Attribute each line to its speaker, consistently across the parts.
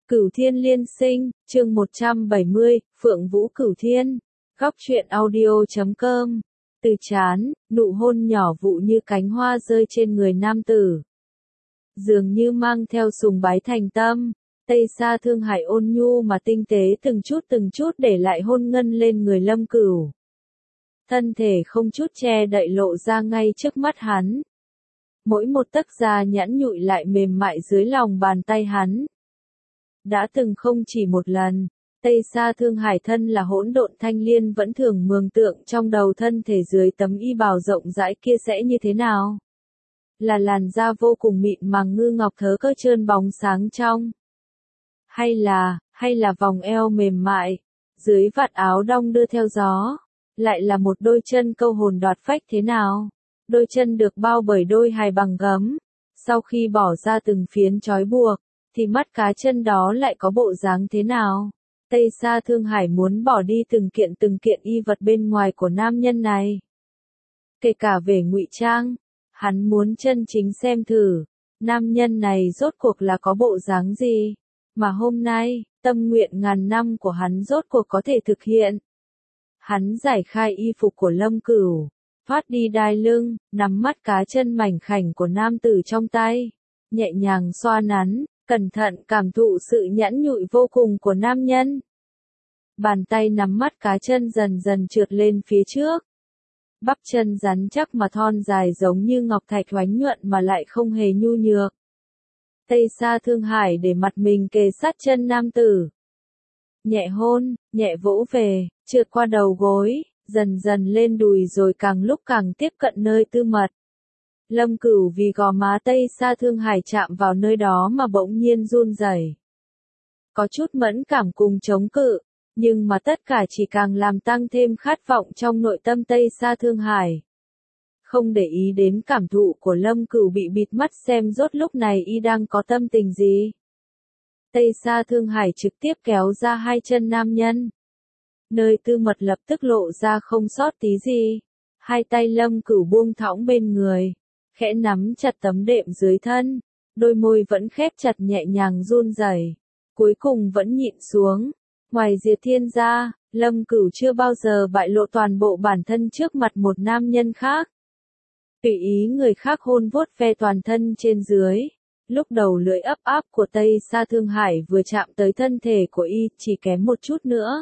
Speaker 1: Cửu Thiên Liên Sinh, chương 170, Phượng Vũ Cửu Thiên. Góc truyện audio.com. Từ chán, nụ hôn nhỏ vụ như cánh hoa rơi trên người nam tử. Dường như mang theo sùng bái thành tâm, Tây Sa Thương Hải ôn nhu mà tinh tế từng chút để lại hôn ngân lên người Lâm Cửu. Thân thể không chút che đậy lộ ra ngay trước mắt hắn. Mỗi một tấc da nhẵn nhụi lại mềm mại dưới lòng bàn tay hắn. Đã từng không chỉ một lần, Tây Sa Thương Hải thân là hỗn độn thanh liên vẫn thường mường tượng trong đầu thân thể dưới tấm y bào rộng rãi kia sẽ như thế nào. Là làn da vô cùng mịn màng ngư ngọc thớ cơ trơn bóng sáng trong. Hay là vòng eo mềm mại, dưới vạt áo đong đưa theo gió. Lại là một đôi chân câu hồn đoạt phách thế nào. Đôi chân được bao bởi đôi hài bằng gấm. Sau khi bỏ ra từng phiến trói buộc, thì mắt cá chân đó lại có bộ dáng thế nào? Tây Sa Thương Hải muốn bỏ đi từng kiện y vật bên ngoài của nam nhân này. Kể cả về ngụy trang, hắn muốn chân chính xem thử, nam nhân này rốt cuộc là có bộ dáng gì, mà hôm nay, tâm nguyện ngàn năm của hắn rốt cuộc có thể thực hiện. Hắn giải khai y phục của Lâm Cửu, thoát đi đai lưng, nắm mắt cá chân mảnh khảnh của nam tử trong tay, nhẹ nhàng xoa nắn, cẩn thận cảm thụ sự nhẵn nhụi vô cùng của nam nhân. Bàn tay nắm mắt cá chân dần dần trượt lên phía trước. Bắp chân rắn chắc mà thon dài giống như ngọc thạch oánh nhuận mà lại không hề nhu nhược. Tây Sa Thương Hải để mặt mình kề sát chân nam tử. Nhẹ hôn, nhẹ vỗ về, trượt qua đầu gối, dần dần lên đùi rồi càng lúc càng tiếp cận nơi tư mật. Lâm Cửu vì gò má Tây Sa Thương Hải chạm vào nơi đó mà bỗng nhiên run rẩy. Có chút mẫn cảm cùng chống cự, nhưng mà tất cả chỉ càng làm tăng thêm khát vọng trong nội tâm Tây Sa Thương Hải. Không để ý đến cảm thụ của Lâm Cửu bị bịt mắt xem rốt lúc này y đang có tâm tình gì. Tây Sa Thương Hải trực tiếp kéo ra hai chân nam nhân. Nơi tư mật lập tức lộ ra không sót tí gì. Hai tay Lâm Cửu buông thõng bên người, khẽ nắm chặt tấm đệm dưới thân, đôi môi vẫn khép chặt nhẹ nhàng run rẩy, cuối cùng vẫn nhịn xuống. Ngoài Diệt Thiên ra, Lâm Cửu chưa bao giờ bại lộ toàn bộ bản thân trước mặt một nam nhân khác. Tùy ý người khác hôn vuốt ve toàn thân trên dưới. Lúc đầu lưỡi ấp áp của Tây Sa Thương Hải vừa chạm tới thân thể của y, chỉ kém một chút nữa.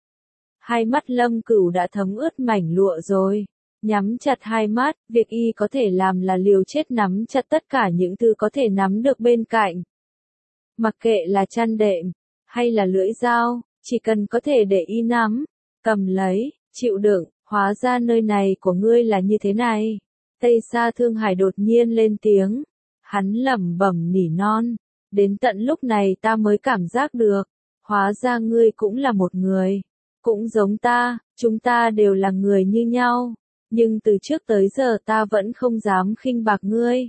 Speaker 1: Hai mắt Lâm Cửu đã thấm ướt mảnh lụa rồi. Nhắm chặt hai mắt, việc y có thể làm là liều chết nắm chặt tất cả những thứ có thể nắm được bên cạnh. Mặc kệ là chăn đệm, hay là lưỡi dao, chỉ cần có thể để y nắm, cầm lấy, chịu đựng, hóa ra nơi này của ngươi là như thế này. Tây Sa Thương Hải đột nhiên lên tiếng, hắn lẩm bẩm nỉ non, đến tận lúc này ta mới cảm giác được, hóa ra ngươi cũng là một người, cũng giống ta, chúng ta đều là người như nhau. Nhưng từ trước tới giờ ta vẫn không dám khinh bạc ngươi.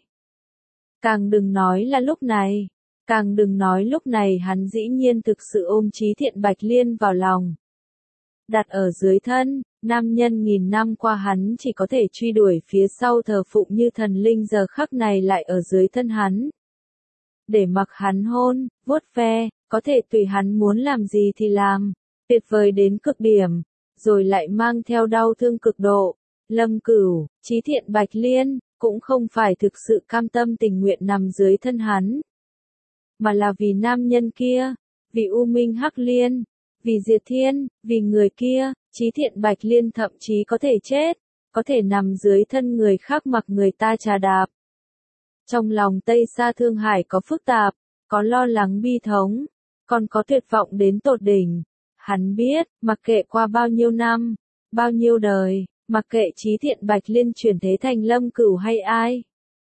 Speaker 1: Càng đừng nói là lúc này. Càng đừng nói lúc này hắn dĩ nhiên thực sự ôm Chí Thiện Bạch Liên vào lòng. Đặt ở dưới thân, nam nhân nghìn năm qua hắn chỉ có thể truy đuổi phía sau thờ phụng như thần linh giờ khắc này lại ở dưới thân hắn. Để mặc hắn hôn, vuốt ve, có thể tùy hắn muốn làm gì thì làm, tuyệt vời đến cực điểm, rồi lại mang theo đau thương cực độ. Lâm Cửu, Chí Thiện Bạch Liên, cũng không phải thực sự cam tâm tình nguyện nằm dưới thân hắn. Mà là vì nam nhân kia, vì U Minh Hắc Liên, vì Diệt Thiên, vì người kia, Chí Thiện Bạch Liên thậm chí có thể chết, có thể nằm dưới thân người khác mặc người ta trà đạp. Trong lòng Tây Sa Thương Hải có phức tạp, có lo lắng bi thống, còn có tuyệt vọng đến tột đỉnh. Hắn biết, mặc kệ qua bao nhiêu năm, bao nhiêu đời, mặc kệ Chí Thiện Bạch Liên chuyển thế thành Lâm Cửu hay ai,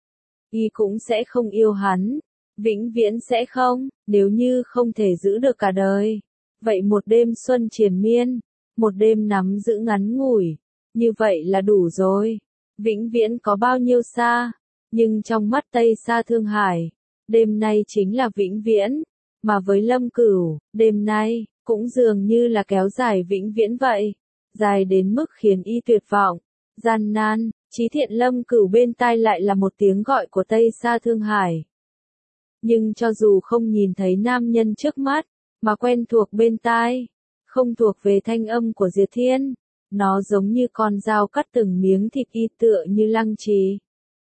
Speaker 1: y cũng sẽ không yêu hắn, vĩnh viễn sẽ không, nếu như không thể giữ được cả đời. Vậy một đêm xuân triền miên, một đêm nắm giữ ngắn ngủi, như vậy là đủ rồi. Vĩnh viễn có bao nhiêu xa, nhưng trong mắt Tây Sa Thương Hải, đêm nay chính là vĩnh viễn, mà với Lâm Cửu, đêm nay cũng dường như là kéo dài vĩnh viễn vậy. Dài đến mức khiến y tuyệt vọng, gian nan. Chí Thiện Lâm Cửu bên tai lại là một tiếng gọi của Tây Sa Thương Hải. Nhưng cho dù không nhìn thấy nam nhân trước mắt, mà quen thuộc bên tai, không thuộc về thanh âm của Diệp Thiên, nó giống như con dao cắt từng miếng thịt y tựa như lăng trì.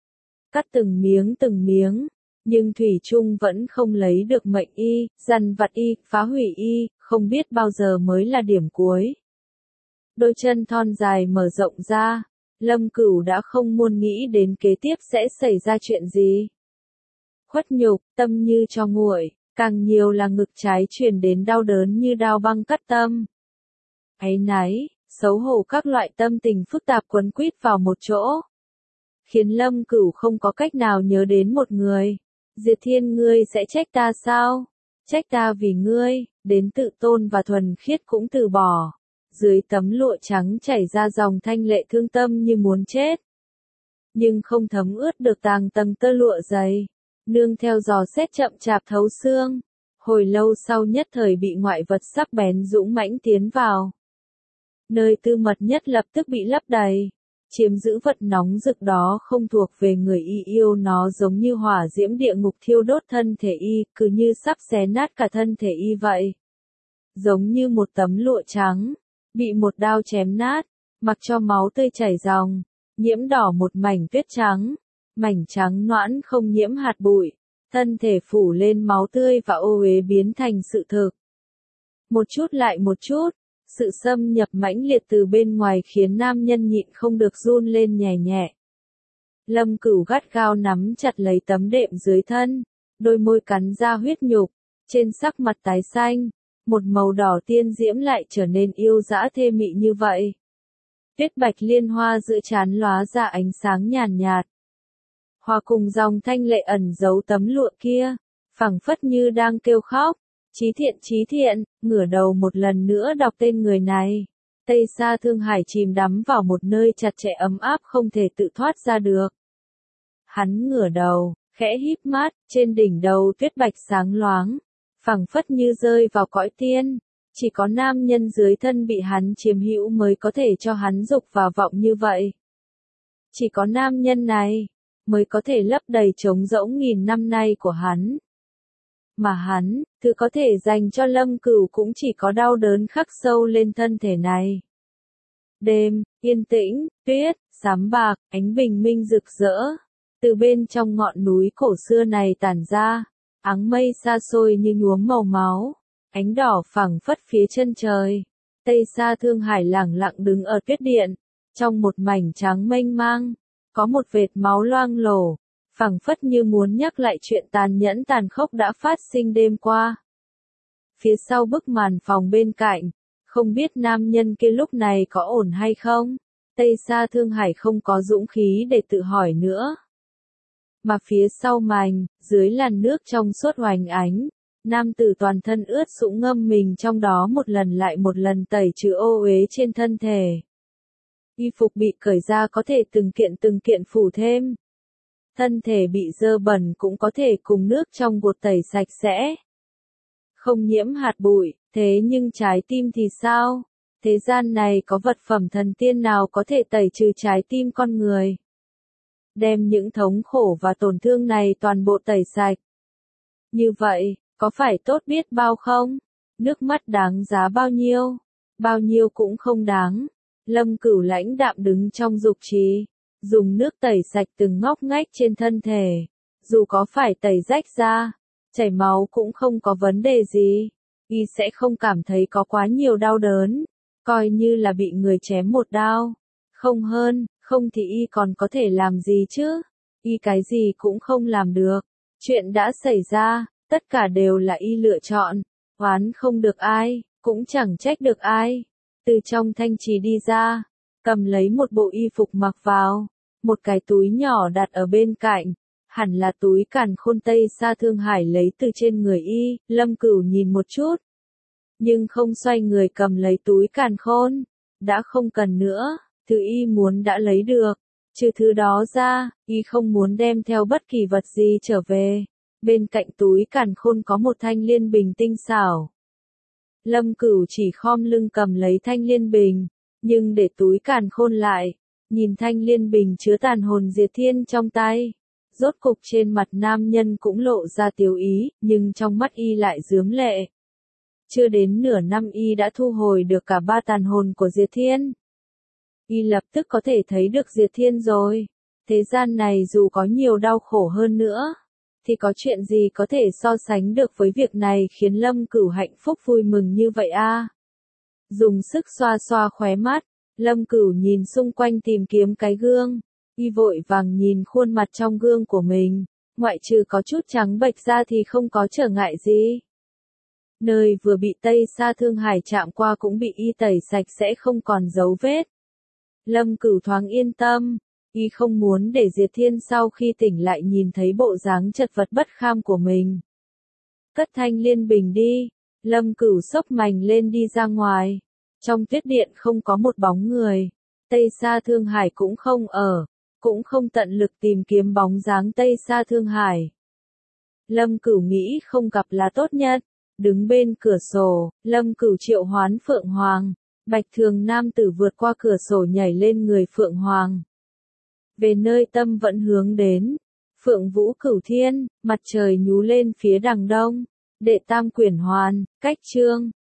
Speaker 1: Cắt từng miếng, nhưng Thủy Trung vẫn không lấy được mệnh y, dằn vặt y, phá hủy y, không biết bao giờ mới là điểm cuối. Đôi chân thon dài mở rộng ra, Lâm Cửu đã không muốn nghĩ đến kế tiếp sẽ xảy ra chuyện gì. Khuất nhục, tâm như cho nguội, càng nhiều là ngực trái truyền đến đau đớn như đao băng cắt tâm. Áy náy, xấu hổ các loại tâm tình phức tạp quấn quýt vào một chỗ, khiến Lâm Cửu không có cách nào nhớ đến một người. Diệp Thiên, ngươi sẽ trách ta sao? Trách ta vì ngươi, đến tự tôn và thuần khiết cũng từ bỏ. Dưới tấm lụa trắng chảy ra dòng thanh lệ thương tâm như muốn chết. Nhưng không thấm ướt được tầng tơ lụa dày, nương theo gió sét chậm chạp thấu xương. Hồi lâu sau nhất thời bị ngoại vật sắc bén dũng mãnh tiến vào. Nơi tư mật nhất lập tức bị lấp đầy. Chiếm giữ vật nóng rực đó không thuộc về người y yêu, nó giống như hỏa diễm địa ngục thiêu đốt thân thể y, cứ như sắp xé nát cả thân thể y vậy. Giống như một tấm lụa trắng, bị một đao chém nát, mặc cho máu tươi chảy ròng, nhiễm đỏ một mảnh tuyết trắng, mảnh trắng nõn không nhiễm hạt bụi, thân thể phủ lên máu tươi và ô uế biến thành sự thực. Một chút lại một chút. Sự xâm nhập mãnh liệt từ bên ngoài khiến nam nhân nhịn không được run lên nhẹ nhẹ. Lâm Cửu gắt gao nắm chặt lấy tấm đệm dưới thân, đôi môi cắn ra huyết nhục, trên sắc mặt tái xanh, một màu đỏ tiên diễm lại trở nên yêu dã thê mị như vậy. Tuyết bạch liên hoa giữa trán lóa ra ánh sáng nhàn nhạt. Hòa cùng dòng thanh lệ ẩn giấu tấm lụa kia, phảng phất như đang kêu khóc. Chí thiện, ngửa đầu một lần nữa đọc tên người này. Tây Sa Thương Hải chìm đắm vào một nơi chặt chẽ ấm áp không thể tự thoát ra được. Hắn ngửa đầu, khẽ híp mắt, trên đỉnh đầu tuyết bạch sáng loáng, phảng phất như rơi vào cõi tiên. Chỉ có nam nhân dưới thân bị hắn chiếm hữu mới có thể cho hắn dục và vọng như vậy. Chỉ có nam nhân này, mới có thể lấp đầy trống rỗng nghìn năm nay của hắn. Mà hắn, thứ có thể dành cho Lâm Cửu cũng chỉ có đau đớn khắc sâu lên thân thể này. Đêm, yên tĩnh, tuyết, xám bạc, ánh bình minh rực rỡ. Từ bên trong ngọn núi cổ xưa này tản ra, áng mây xa xôi như nhuốm màu máu, ánh đỏ phẳng phất phía chân trời. Tây Sa Thương Hải lẳng lặng đứng ở tuyết điện, trong một mảnh trắng mênh mang, có một vệt máu loang lổ. Phảng phất như muốn nhắc lại chuyện tàn nhẫn tàn khốc đã phát sinh đêm qua. Phía sau bức màn phòng bên cạnh, không biết nam nhân kia lúc này có ổn hay không, Tây Sa Thương Hải không có dũng khí để tự hỏi nữa. Mà phía sau màn, dưới làn nước trong suốt hoành ánh, nam tử toàn thân ướt sũng ngâm mình trong đó một lần lại một lần tẩy trừ ô uế trên thân thể. Y phục bị cởi ra có thể từng kiện phủ thêm. Thân thể bị dơ bẩn cũng có thể cùng nước trong gột tẩy sạch sẽ. Không nhiễm hạt bụi, thế nhưng trái tim thì sao? Thế gian này có vật phẩm thần tiên nào có thể tẩy trừ trái tim con người? Đem những thống khổ và tổn thương này toàn bộ tẩy sạch. Như vậy, có phải tốt biết bao không? Nước mắt đáng giá bao nhiêu? Bao nhiêu cũng không đáng. Lâm Cửu lãnh đạm đứng trong dục trì. Dùng nước tẩy sạch từng ngóc ngách trên thân thể. Dù có phải tẩy rách ra, chảy máu cũng không có vấn đề gì. Y sẽ không cảm thấy có quá nhiều đau đớn. Coi như là bị người chém một đao. Không hơn, không thì y còn có thể làm gì chứ? Y cái gì cũng không làm được. Chuyện đã xảy ra, tất cả đều là y lựa chọn. Oán không được ai, cũng chẳng trách được ai. Từ trong thanh trì đi ra, cầm lấy một bộ y phục mặc vào, một cái túi nhỏ đặt ở bên cạnh, hẳn là túi càn khôn Tây Sa Thương Hải lấy từ trên người y. Lâm Cửu nhìn một chút, nhưng không xoay người cầm lấy túi càn khôn, đã không cần nữa, thứ y muốn đã lấy được, trừ thứ đó ra, y không muốn đem theo bất kỳ vật gì trở về. Bên cạnh túi càn khôn có một thanh liên bình tinh xảo. Lâm Cửu chỉ khom lưng cầm lấy thanh liên bình, nhưng để túi càn khôn lại, nhìn thanh liên bình chứa tàn hồn Diệp Thiên trong tay. Rốt cục trên mặt nam nhân cũng lộ ra tiếu ý, nhưng trong mắt y lại rướm lệ. Chưa đến nửa năm y đã thu hồi được cả 3 tàn hồn của Diệt Thiên. Y lập tức có thể thấy được Diệt Thiên rồi. Thế gian này dù có nhiều đau khổ hơn nữa, thì có chuyện gì có thể so sánh được với việc này khiến Lâm Cửu hạnh phúc vui mừng như vậy a? Dùng sức xoa xoa khóe mắt, Lâm Cửu nhìn xung quanh tìm kiếm cái gương. Y vội vàng nhìn khuôn mặt trong gương của mình, ngoại trừ có chút trắng bệch ra thì không có trở ngại gì. Nơi vừa bị Tây Sa Thương Hải chạm qua cũng bị y tẩy sạch sẽ không còn dấu vết. Lâm Cửu thoáng yên tâm, y không muốn để Diệt Thiên sau khi tỉnh lại nhìn thấy bộ dáng chật vật bất kham của mình. Cất thanh liên bình đi, Lâm Cửu xốc mành lên đi ra ngoài. Trong tuyết điện không có một bóng người, Tây Sa Thương Hải cũng không ở, cũng không tận lực tìm kiếm bóng dáng Tây Sa Thương Hải. Lâm Cửu nghĩ không gặp là tốt nhất, đứng bên cửa sổ, Lâm Cửu triệu hoán Phượng Hoàng, Bạch Thường nam tử vượt qua cửa sổ nhảy lên người Phượng Hoàng. Về nơi tâm vẫn hướng đến, Phượng Vũ Cửu Thiên, mặt trời nhú lên phía đằng đông, đệ tam quyển hoàn, cách chương.